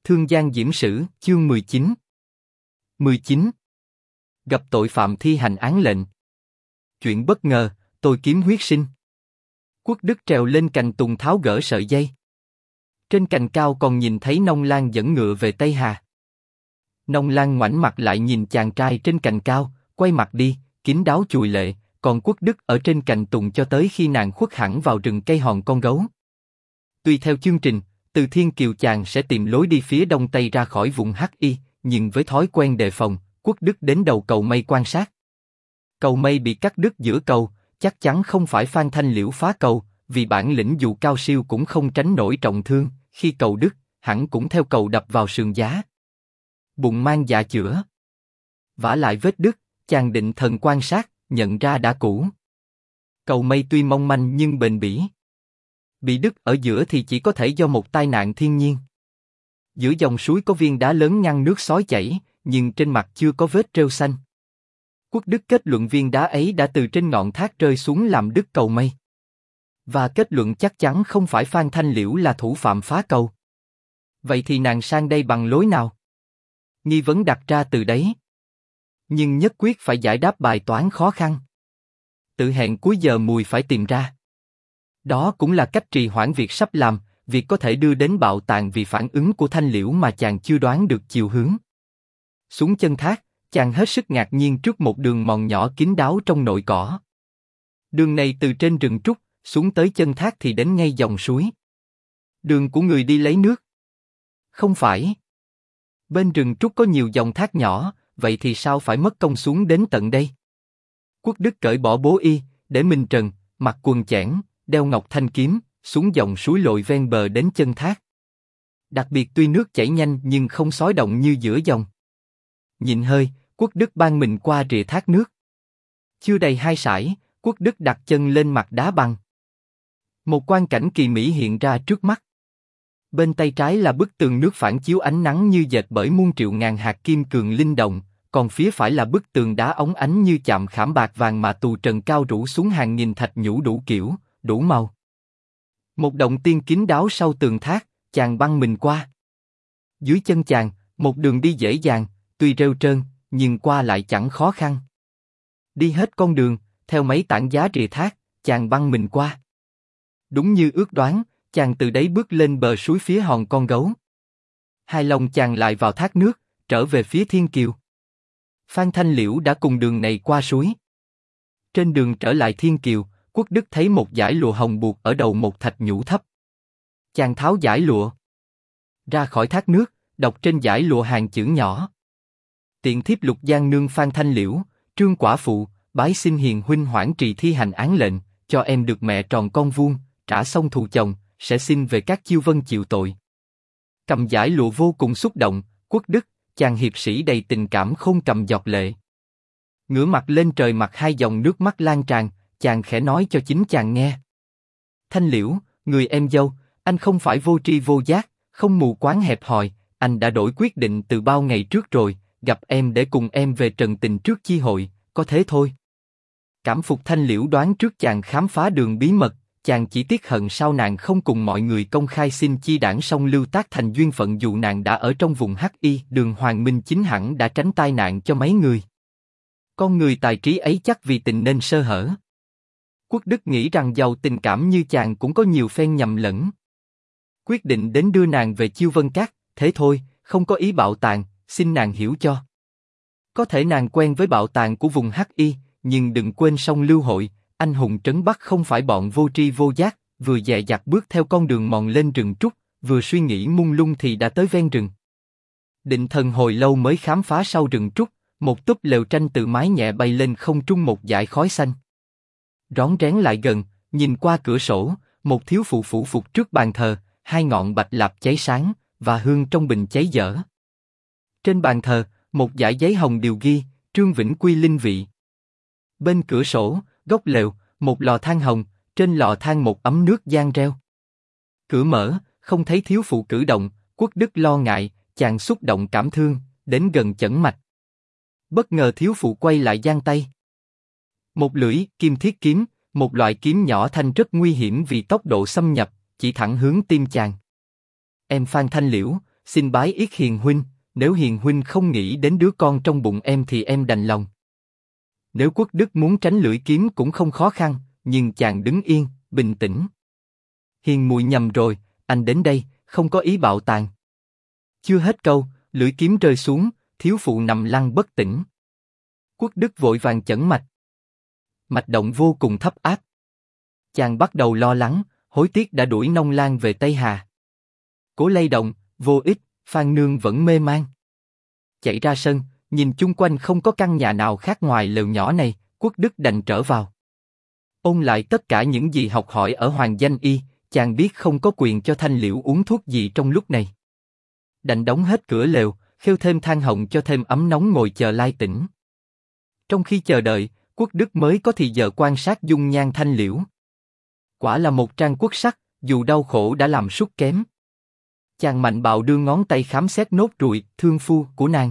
Thương Giang Diễm Sử, chương 19. 19. Gặp tội phạm thi hành án lệnh. Chuyện bất ngờ, tôi kiếm huyết sinh. Quốc Đức trèo lên cành tùng tháo gỡ sợi dây. Trên cành cao còn nhìn thấy Nông Lan dẫn ngựa về Tây Hà. Nông Lan ngoảnh mặt lại nhìn chàng trai trên cành cao, quay mặt đi, kín đáo chùi lệ, còn Quốc Đức ở trên cành tùng cho tới khi nàng khuất hẳn vào rừng cây hòn con gấu. Tuy theo chương trình, từ Thiên Kiều chàng sẽ tìm lối đi phía đông tây ra khỏi vùng Hi, nhưng với thói quen đề phòng, Quốc Đức đến đầu cầu mây quan sát. Cầu mây bị cắt đứt giữa cầu, chắc chắn không phải Phan Thanh Liễu phá cầu, vì bản lĩnh dù cao siêu cũng không tránh nổi trọng thương, khi cầu đứt, hẳn cũng theo cầu đập vào sườn giá. Bụng mang dạ chữa. Vả lại vết đứt, chàng định thần quan sát, nhận ra đã cũ. Cầu mây tuy mong manh nhưng bền bỉ. Bị đứt ở giữa thì chỉ có thể do một tai nạn thiên nhiên. Giữa dòng suối có viên đá lớn ngăn nước xối chảy, nhưng trên mặt chưa có vết rêu xanh. Quốc Đức kết luận viên đá ấy đã từ trên ngọn thác rơi xuống làm đứt cầu mây. Và kết luận chắc chắn không phải Phan Thanh Liễu là thủ phạm phá cầu. Vậy thì nàng sang đây bằng lối nào? Nghi vấn đặt ra từ đấy. Nhưng nhất quyết phải giải đáp bài toán khó khăn. Tự hẹn cuối giờ mùi phải tìm ra. Đó cũng là cách trì hoãn việc sắp làm, việc có thể đưa đến bạo tàn vì phản ứng của Thanh Liễu mà chàng chưa đoán được chiều hướng. Xuống chân thác, chàng hết sức ngạc nhiên trước một đường mòn nhỏ kín đáo trong nội cỏ. Đường này từ trên rừng trúc, xuống tới chân thác thì đến ngay dòng suối. Đường của người đi lấy nước. Không phải. Bên rừng trúc có nhiều dòng thác nhỏ, vậy thì sao phải mất công xuống đến tận đây? Quốc Đức cởi bỏ bố y, để mình trần, mặc quần chẽn, đeo ngọc thanh kiếm, xuống dòng suối lội ven bờ đến chân thác. Đặc biệt tuy nước chảy nhanh nhưng không xối động như giữa dòng. Nhịn hơi, Quốc Đức ban mình qua rìa thác nước. Chưa đầy 2 sải, Quốc Đức đặt chân lên mặt đá bằng. Một quang cảnh kỳ mỹ hiện ra trước mắt. Bên tay trái là bức tường nước phản chiếu ánh nắng như dệt bởi muôn triệu ngàn hạt kim cương linh động, còn phía phải là bức tường đá óng ánh như chạm khảm bạc vàng mà tù trần cao rủ xuống hàng nghìn thạch nhũ đủ kiểu, đủ màu. Một động tiên kín đáo sau tường thác, chàng băng mình qua. Dưới chân chàng, một đường đi dễ dàng, tuy rêu trơn, nhưng qua lại chẳng khó khăn. Đi hết con đường, theo mấy tảng giá rìa thác, chàng băng mình qua. Đúng như ước đoán, chàng từ đấy bước lên bờ suối phía hòn con gấu. Hài lòng chàng lại vào thác nước, trở về phía Thiên Kiều. Phan Thanh Liễu đã cùng đường này qua suối. Trên đường trở lại Thiên Kiều, Quốc Đức thấy một dải lụa hồng buộc ở đầu một thạch nhũ thấp. Chàng tháo dải lụa ra khỏi thác nước, đọc trên dải lụa hàng chữ nhỏ: Tiện thiếp Lục Giang nương Phan Thanh Liễu, Trương quả phụ, bái xin hiền huynh hoãn trì thi hành án lệnh, cho em được mẹ tròn con vuông, trả xong thù chồng, sẽ xin về các chiêu vân chịu tội. Cầm dải lụa vô cùng xúc động, Quốc Đức, chàng hiệp sĩ đầy tình cảm không cầm giọt lệ. Ngửa mặt lên trời mặt hai dòng nước mắt lan tràn, chàng khẽ nói cho chính chàng nghe: Thanh Liễu, người em dâu, anh không phải vô tri vô giác, không mù quáng hẹp hòi, anh đã đổi quyết định từ bao ngày trước rồi, gặp em để cùng em về trần tình trước chi hội, có thế thôi. Cảm phục Thanh Liễu đoán trước chàng khám phá đường bí mật, chàng chỉ tiếc hận sao nàng không cùng mọi người công khai xin chi đảng song lưu tác thành duyên phận dù nàng đã ở trong vùng Hi, đường Hoàng Minh Chính hẳn đã tránh tai nạn cho mấy người. Con người tài trí ấy chắc vì tình nên sơ hở. Quốc Đức nghĩ rằng giàu tình cảm như chàng cũng có nhiều phen nhầm lẫn. Quyết định đến đưa nàng về Chiêu Vân Các, thế thôi, không có ý bạo tàn, xin nàng hiểu cho. Có thể nàng quen với bạo tàn của vùng Hi, nhưng đừng quên sông Lưu Hội, anh hùng trấn Bắc không phải bọn vô tri vô giác, vừa dè dặt bước theo con đường mòn lên rừng trúc, vừa suy nghĩ mông lung thì đã tới ven rừng. Định thần hồi lâu mới khám phá sau rừng trúc, một túp lều tranh từ mái nhẹ bay lên không trung một dải khói xanh. Rón rén lại gần, nhìn qua cửa sổ, một thiếu phụ phủ phục trước bàn thờ, hai ngọn bạch lạp cháy sáng, và hương trong bình cháy dở. Trên bàn thờ, một dải giấy hồng điều ghi: Trương Vĩnh Quy linh vị. Bên cửa sổ, góc lều, một lò than hồng, trên lò than một ấm nước giang reo. Cửa mở, không thấy thiếu phụ cử động, Quốc Đức lo ngại, chàng xúc động cảm thương, đến gần chẩn mạch. Bất ngờ thiếu phụ quay lại giang tay. Một lưỡi kim thiết kiếm, một loại kiếm nhỏ thanh rất nguy hiểm vì tốc độ xâm nhập, chỉ thẳng hướng tim chàng. Em Phan Thanh Liễu, xin bái yết hiền huynh, nếu hiền huynh không nghĩ đến đứa con trong bụng em thì em đành lòng. Nếu Quốc Đức muốn tránh lưỡi kiếm cũng không khó khăn, nhưng chàng đứng yên, bình tĩnh. Hiền muội nhầm rồi, anh đến đây, không có ý bạo tàn. Chưa hết câu, lưỡi kiếm rơi xuống, thiếu phụ nằm lăn bất tỉnh. Quốc Đức vội vàng chẩn mạch. Mạch động vô cùng thấp áp. Chàng bắt đầu lo lắng, hối tiếc đã đuổi Nông Lan về Tây Hà. Cố lay động, vô ích, Phan Nương vẫn mê man. Chạy ra sân, nhìn chung quanh không có căn nhà nào khác ngoài lều nhỏ này, Quốc Đức đành trở vào. Ôn lại tất cả những gì học hỏi ở Hoàng Danh Y, chàng biết không có quyền cho Thanh Liễu uống thuốc gì trong lúc này. Đành đóng hết cửa lều, khêu thêm than hồng cho thêm ấm nóng ngồi chờ lai tỉnh. Trong khi chờ đợi, Quốc Đức mới có thì giờ quan sát dung nhan Thanh Liễu. Quả là một trang quốc sắc, dù đau khổ đã làm sút kém. Chàng mạnh bạo đưa ngón tay khám xét nốt ruồi, thương phu của nàng.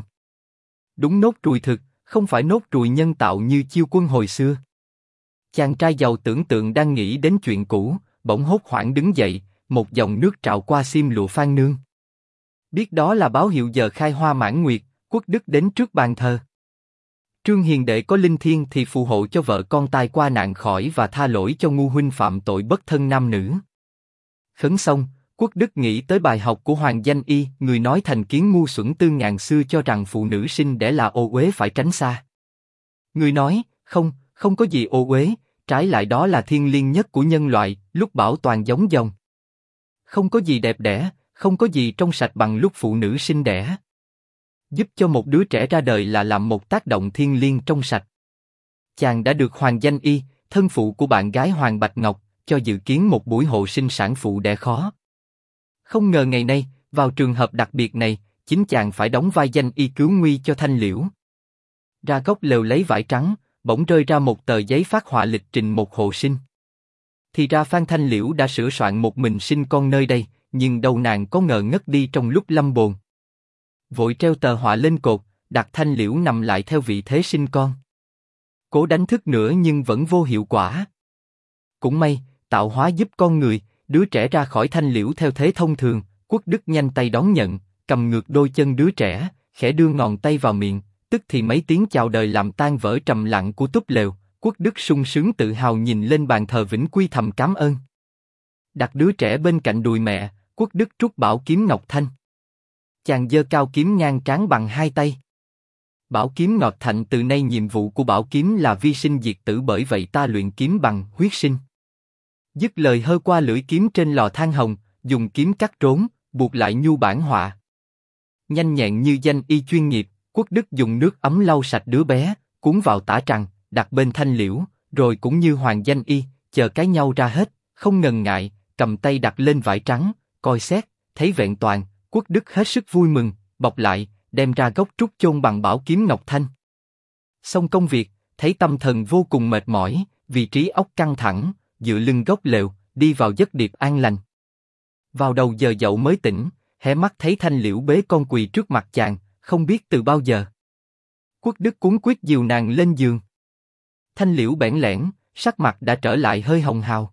Đúng nốt ruồi thực, không phải nốt ruồi nhân tạo như Chiêu Quân hồi xưa. Chàng trai giàu tưởng tượng đang nghĩ đến chuyện cũ, bỗng hốt hoảng đứng dậy, một dòng nước trào qua xiêm lụa Phan Nương. Biết đó là báo hiệu giờ khai hoa mãn nguyệt, Quốc Đức đến trước bàn thờ. Trương Hiền đệ có linh thiêng thì phù hộ cho vợ con tai qua nạn khỏi và tha lỗi cho ngu huynh phạm tội bất thân nam nữ. Khấn xong, Quốc Đức nghĩ tới bài học của Hoàng Danh Y, người nói thành kiến ngu xuẩn tư ngàn xưa cho rằng phụ nữ sinh đẻ là ô uế phải tránh xa. Người nói, không có gì ô uế, trái lại đó là thiêng liêng nhất của nhân loại, lúc bảo toàn giống dòng. Không có gì đẹp đẽ, không có gì trong sạch bằng lúc phụ nữ sinh đẻ. Giúp cho một đứa trẻ ra đời là làm một tác động thiêng liêng trong sạch. Chàng đã được Hoàng Danh Y, thân phụ của bạn gái Hoàng Bạch Ngọc, cho dự kiến một buổi hộ sinh sản phụ đẻ khó. Không ngờ ngày nay, vào trường hợp đặc biệt này, chính chàng phải đóng vai Danh Y cứu nguy cho Thanh Liễu. Ra góc lều lấy vải trắng, bỗng rơi ra một tờ giấy phát họa lịch trình một hộ sinh. Thì ra Phan Thanh Liễu đã sửa soạn một mình sinh con nơi đây, nhưng đâu nàng có ngờ ngất đi trong lúc lâm bồn. Vội treo tờ họa lên cột, đặt Thanh Liễu nằm lại theo vị thế sinh con. Cố đánh thức nữa nhưng vẫn vô hiệu quả. Cũng may, tạo hóa giúp con người, đứa trẻ ra khỏi Thanh Liễu theo thế thông thường. Quốc Đức nhanh tay đón nhận, cầm ngược đôi chân đứa trẻ, khẽ đưa ngón tay vào miệng, tức thì mấy tiếng chào đời làm tan vỡ trầm lặng của túp lều. Quốc Đức sung sướng tự hào nhìn lên bàn thờ vĩnh quy thầm cảm ơn. Đặt đứa trẻ bên cạnh đùi mẹ, Quốc Đức trút bảo kiếm ngọc thanh. Chàng giơ cao kiếm ngang trán bằng hai tay. Bảo kiếm ngọt thạnh từ nay nhiệm vụ của bảo kiếm là vi sinh diệt tử, bởi vậy ta luyện kiếm bằng huyết sinh. Dứt lời hơ qua lưỡi kiếm trên lò than hồng, dùng kiếm cắt rốn, buộc lại nhu bản họa. Nhanh nhẹn như Danh Y chuyên nghiệp, Quốc Đức dùng nước ấm lau sạch đứa bé, cuốn vào tã trằng, đặt bên Thanh Liễu, rồi cũng như Hoàng Danh Y, chờ cái nhau ra hết, không ngần ngại, cầm tay đặt lên vải trắng, coi xét, thấy vẹn toàn. Quốc Đức hết sức vui mừng, bọc lại, đem ra gốc trúc chôn bằng bảo kiếm ngọc thanh. Xong công việc, thấy tâm thần vô cùng mệt mỏi, vì trí óc căng thẳng, dựa lưng gốc lều, đi vào giấc điệp an lành. Vào đầu giờ dậu mới tỉnh, hé mắt thấy Thanh Liễu bế con quỳ trước mặt chàng, không biết từ bao giờ. Quốc Đức cuống quýt dìu nàng lên giường. Thanh Liễu bẽn lẽn, sắc mặt đã trở lại hơi hồng hào.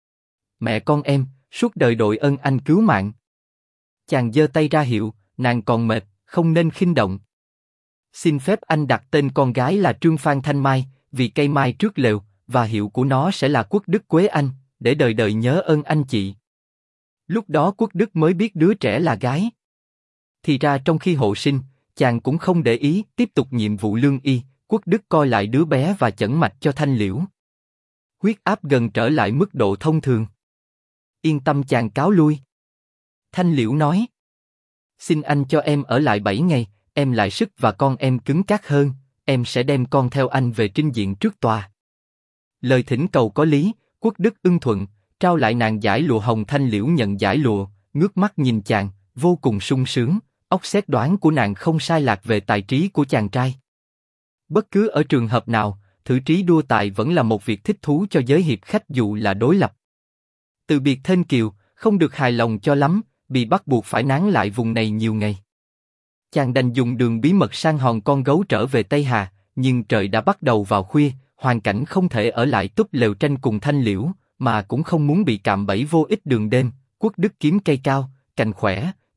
Mẹ con em, suốt đời đội ơn anh cứu mạng. Chàng giơ tay ra hiệu, nàng còn mệt, không nên khinh động. Xin phép anh đặt tên con gái là Trương Phan Thanh Mai, vì cây mai trước lều, và hiệu của nó sẽ là Quốc Đức Quế Anh, để đời đời nhớ ơn anh chị. Lúc đó Quốc Đức mới biết đứa trẻ là gái. Thì ra trong khi hộ sinh, chàng cũng không để ý, tiếp tục nhiệm vụ lương y. Quốc Đức coi lại đứa bé và chẩn mạch cho Thanh Liễu. Huyết áp gần trở lại mức độ thông thường. Yên tâm chàng cáo lui. Thanh Liễu nói: xin anh cho em ở lại 7 ngày, em lại sức và con em cứng cáp hơn, em sẽ đem con theo anh về trinh diện trước tòa. Lời thỉnh cầu có lý, Quốc Đức ưng thuận, trao lại nàng dải lụa hồng. Thanh Liễu nhận dải lụa, ngước mắt nhìn chàng, vô cùng sung sướng, óc xét đoán của nàng không sai lạc về tài trí của chàng trai. Bất cứ ở trường hợp nào, thử trí đua tài vẫn là một việc thích thú cho giới hiệp khách dù là đối lập. Từ biệt Thên Kiều, không được hài lòng cho lắm, bị bắt buộc phải nán lại vùng này nhiều ngày. Chàng đành dùng đường bí mật sang hòn con gấu trở về Tây Hà, nhưng trời đã bắt đầu vào khuya, hoàn cảnh không thể ở lại túp lều tranh cùng Thanh Liễu, mà cũng không muốn bị cạm bẫy vô ích đường đêm. Quốc Đức kiếm cây cao, cành khỏe,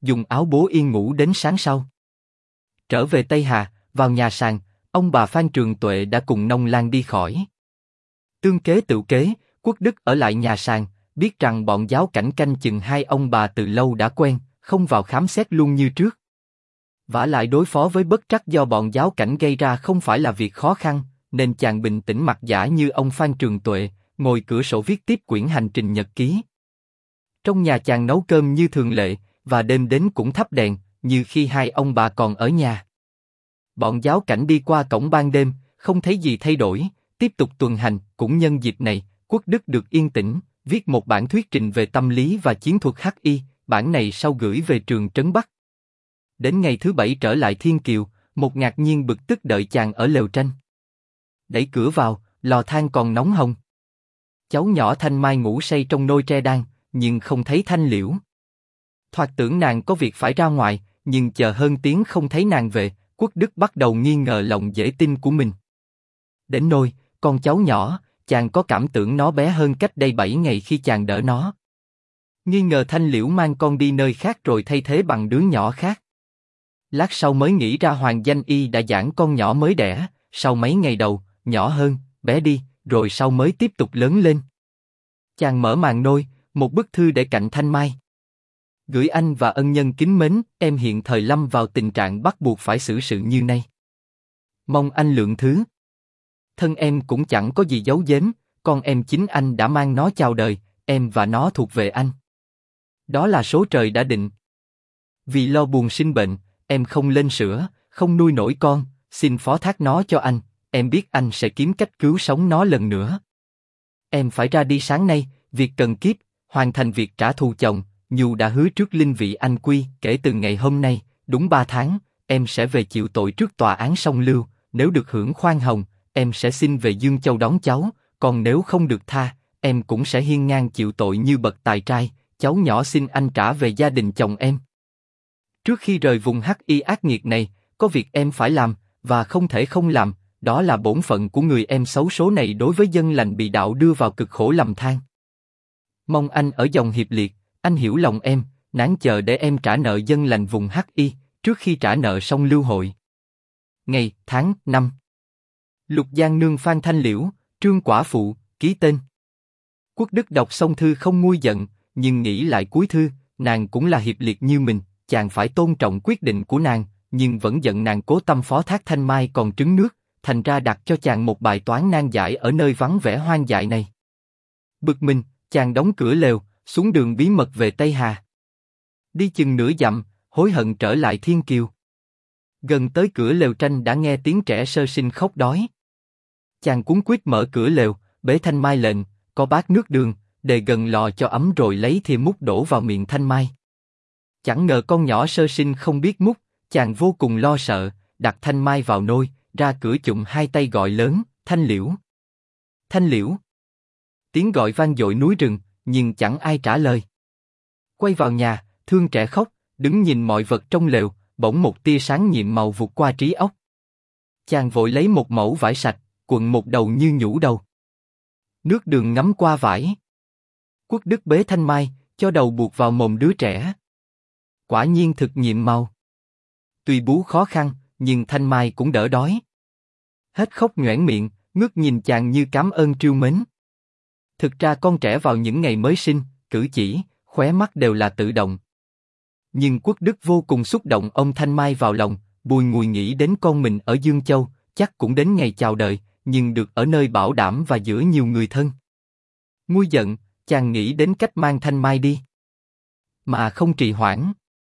dùng áo bố yên ngủ đến sáng sau. Trở về Tây Hà, vào nhà sàn, ông bà Phan Trường Tuệ đã cùng Nông Lan đi khỏi. Tương kế tựu kế, Quốc Đức ở lại nhà sàn, biết rằng bọn giáo cảnh canh chừng hai ông bà từ lâu đã quen, không vào khám xét luôn như trước. Vả lại đối phó với bất trắc do bọn giáo cảnh gây ra không phải là việc khó khăn, nên chàng bình tĩnh mặt dã như ông Phan Trường Tuệ, ngồi cửa sổ viết tiếp quyển hành trình nhật ký. Trong nhà chàng nấu cơm như thường lệ, và đêm đến cũng thắp đèn, như khi hai ông bà còn ở nhà. Bọn giáo cảnh đi qua cổng ban đêm, không thấy gì thay đổi, tiếp tục tuần hành. Cũng nhân dịp này, Quốc Đức được yên tĩnh, viết một bản thuyết trình về tâm lý và chiến thuật Hắc Y. Bản này sau gửi về trường Trấn Bắc. Đến ngày thứ bảy trở lại Thiên Kiều, một ngạc nhiên bực tức đợi chàng ở lều tranh. Đẩy cửa vào, lò than còn nóng hồng. Cháu nhỏ Thanh Mai ngủ say trong nôi tre đan, nhưng không thấy Thanh Liễu. Thoạt tưởng nàng có việc phải ra ngoài, nhưng chờ hơn tiếng không thấy nàng về, Quốc Đức bắt đầu nghi ngờ lòng dễ tin của mình. Đến nôi, con cháu nhỏ, chàng có cảm tưởng nó bé hơn cách đây 7 ngày khi chàng đỡ nó. Nghi ngờ Thanh Liễu mang con đi nơi khác rồi thay thế bằng đứa nhỏ khác. Lát sau mới nghĩ ra Hoàng Danh Y đã giảng con nhỏ mới đẻ, sau mấy ngày đầu, nhỏ hơn, bé đi, rồi sau mới tiếp tục lớn lên. Chàng mở màn nôi, một bức thư để cạnh Thanh Mai. Gửi anh và ân nhân kính mến, em hiện thời lâm vào tình trạng bắt buộc phải xử sự như nay. Mong anh lượng thứ. Thân em cũng chẳng có gì giấu giếm, con em chính anh đã mang nó chào đời, em và nó thuộc về anh. Đó là số trời đã định. Vì lo buồn sinh bệnh, em không lên sữa, không nuôi nổi con, xin phó thác nó cho anh, em biết anh sẽ kiếm cách cứu sống nó lần nữa. Em phải ra đi sáng nay, việc cần kiếp, hoàn thành việc trả thù chồng, Nhu đã hứa trước linh vị anh quy, kể từ ngày hôm nay, đúng 3 tháng, em sẽ về chịu tội trước tòa án song lưu, nếu được hưởng khoan hồng, em sẽ xin về Dương Châu đón cháu, còn nếu không được tha, em cũng sẽ hiên ngang chịu tội như bậc tài trai, cháu nhỏ xin anh trả về gia đình chồng em. Trước khi rời vùng Hắc Y ác nghiệt này, có việc em phải làm, và không thể không làm, đó là bổn phận của người em xấu số này đối với dân lành bị đạo đưa vào cực khổ lầm than. Mong anh ở dòng hiệp liệt, anh hiểu lòng em, nán chờ để em trả nợ dân lành vùng Hắc Y, trước khi trả nợ xong lưu hội. Ngày, tháng, năm. Lục Giang Nương Phan Thanh Liễu, Trương Quả Phụ, ký tên. Quốc Đức đọc xong thư không nguôi giận, nhưng nghĩ lại cuối thư, nàng cũng là hiệp liệt như mình, chàng phải tôn trọng quyết định của nàng, nhưng vẫn giận nàng cố tâm phó thác Thanh Mai còn trứng nước, thành ra đặt cho chàng một bài toán nan giải ở nơi vắng vẻ hoang dại này. Bực mình, chàng đóng cửa lều, xuống đường bí mật về Tây Hà. Đi chừng nửa dặm, hối hận trở lại Thiên Kiều. Gần tới cửa lều tranh đã nghe tiếng trẻ sơ sinh khóc đói. Chàng cuống quýt mở cửa lều, bế Thanh Mai lên, có bát nước đường, để gần lò cho ấm rồi lấy thìa múc đổ vào miệng Thanh Mai. Chẳng ngờ con nhỏ sơ sinh không biết múc, chàng vô cùng lo sợ, đặt Thanh Mai vào nôi, ra cửa chụm hai tay gọi lớn, Thanh Liễu. Thanh Liễu. Tiếng gọi vang dội núi rừng, nhưng chẳng ai trả lời. Quay vào nhà, thương trẻ khóc, đứng nhìn mọi vật trong lều, bỗng một tia sáng nhiệm màu vụt qua trí óc. Chàng vội lấy một mẩu vải sạch, quần một đầu như nhũ đầu. Nước đường ngấm qua vải. Quốc Đức bế Thanh Mai, cho đầu buộc vào mồm đứa trẻ. Quả nhiên thực nhiệm màu. Tuy bú khó khăn, nhưng Thanh Mai cũng đỡ đói. Hết khóc nhoẻn miệng, ngước nhìn chàng như cảm ơn trìu mến. Thực ra con trẻ vào những ngày mới sinh, cử chỉ, khóe mắt đều là tự động. Nhưng Quốc Đức vô cùng xúc động ôm Thanh Mai vào lòng, bùi ngùi nghĩ đến con mình ở Dương Châu, chắc cũng đến ngày chào đời, nhưng được ở nơi bảo đảm và giữa nhiều người thân. Nguôi giận, chàng nghĩ đến cách mang Thanh Mai đi. Mà không trì hoãn.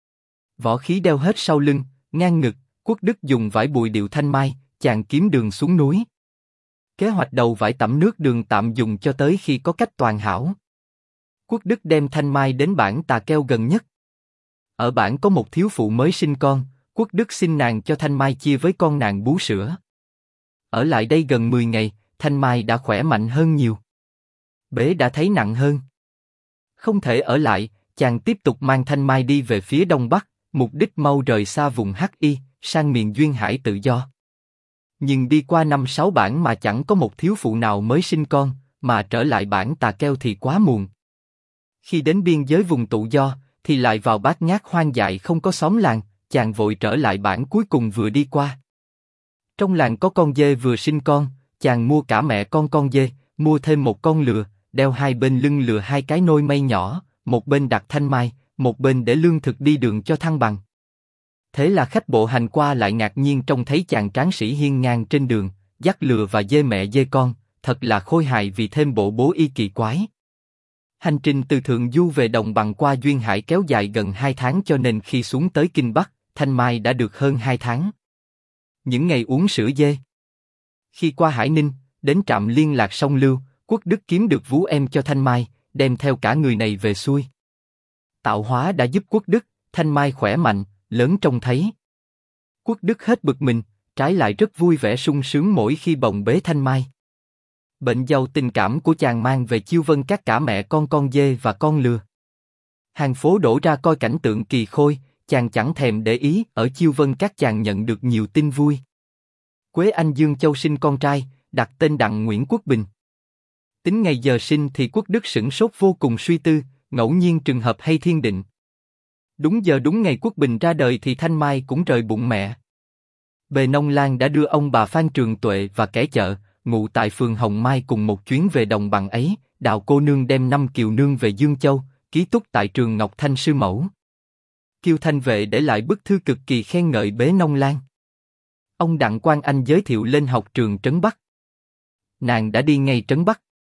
Võ khí đeo hết sau lưng, ngang ngực, Quốc Đức dùng vải bùi điệu Thanh Mai, chàng kiếm đường xuống núi. Kế hoạch đầu vải tẩm nước đường tạm dùng cho tới khi có cách toàn hảo. Quốc Đức đem Thanh Mai đến bản Tà Keo gần nhất. Ở bản có một thiếu phụ mới sinh con, Quốc Đức xin nàng cho Thanh Mai chia với con nàng bú sữa. Ở lại đây gần 10 ngày, Thanh Mai đã khỏe mạnh hơn nhiều. Bế đã thấy nặng hơn. Không thể ở lại, chàng tiếp tục mang Thanh Mai đi về phía đông bắc, mục đích mau rời xa vùng Hắc Y, sang miền duyên hải tự do. Nhưng đi qua 5-6 bản mà chẳng có một thiếu phụ nào mới sinh con, mà trở lại bản Tà Keo thì quá muộn. Khi đến biên giới vùng tự do, thì lại vào bát nhát hoang dại không có xóm làng, chàng vội trở lại bản cuối cùng vừa đi qua. Trong làng có con dê vừa sinh con, chàng mua cả mẹ con dê, mua thêm một con lừa, đeo hai bên lưng lừa hai cái nôi mây nhỏ, một bên đặt thanh mai, một bên để lương thực đi đường cho thăng bằng. Thế là khách bộ hành qua lại ngạc nhiên trông thấy chàng tráng sĩ hiên ngang trên đường, dắt lừa và dê mẹ dê con, thật là khôi hài vì thêm bộ bố y kỳ quái. Hành trình từ Thượng Du về Đồng Bằng qua Duyên Hải kéo dài gần 2 tháng cho nên khi xuống tới Kinh Bắc, Thanh Mai đã được hơn 2 tháng. Những ngày uống sữa dê. Khi qua Hải Ninh, đến trạm liên lạc sông Lưu, Quốc Đức kiếm được vú em cho Thanh Mai, đem theo cả người này về xuôi. Tạo hóa đã giúp Quốc Đức, Thanh Mai khỏe mạnh, lớn trông thấy. Quốc Đức hết bực mình, trái lại rất vui vẻ sung sướng mỗi khi bồng bế Thanh Mai. Bệnh giàu tình cảm của chàng mang về Chiêu Vân Các cả mẹ con dê và con lừa. Hàng phố đổ ra coi cảnh tượng kỳ khôi, chàng chẳng thèm để ý, ở Chiêu Vân Các chàng nhận được nhiều tin vui. Quế Anh Dương Châu sinh con trai, đặt tên Đặng Nguyễn Quốc Bình. Tính ngày giờ sinh thì Quốc Đức sửng sốt vô cùng suy tư, ngẫu nhiên trùng hợp hay thiên định. Đúng giờ đúng ngày Quốc Bình ra đời thì Thanh Mai cũng rời bụng mẹ. Bề Nông Lan đã đưa ông bà Phan Trường Tuệ và kẻ chợ, ngụ tại phường Hồng Mai cùng một chuyến về Đồng Bằng ấy. Đào cô nương đem 5 kiều nương về Dương Châu, ký túc tại trường Ngọc Thanh sư mẫu. Kiều Thanh Vệ để lại bức thư cực kỳ khen ngợi Bế Nông Lan. Ông Đặng Quang Anh giới thiệu lên học trường Trấn Bắc. Nàng đã đi ngay Trấn Bắc.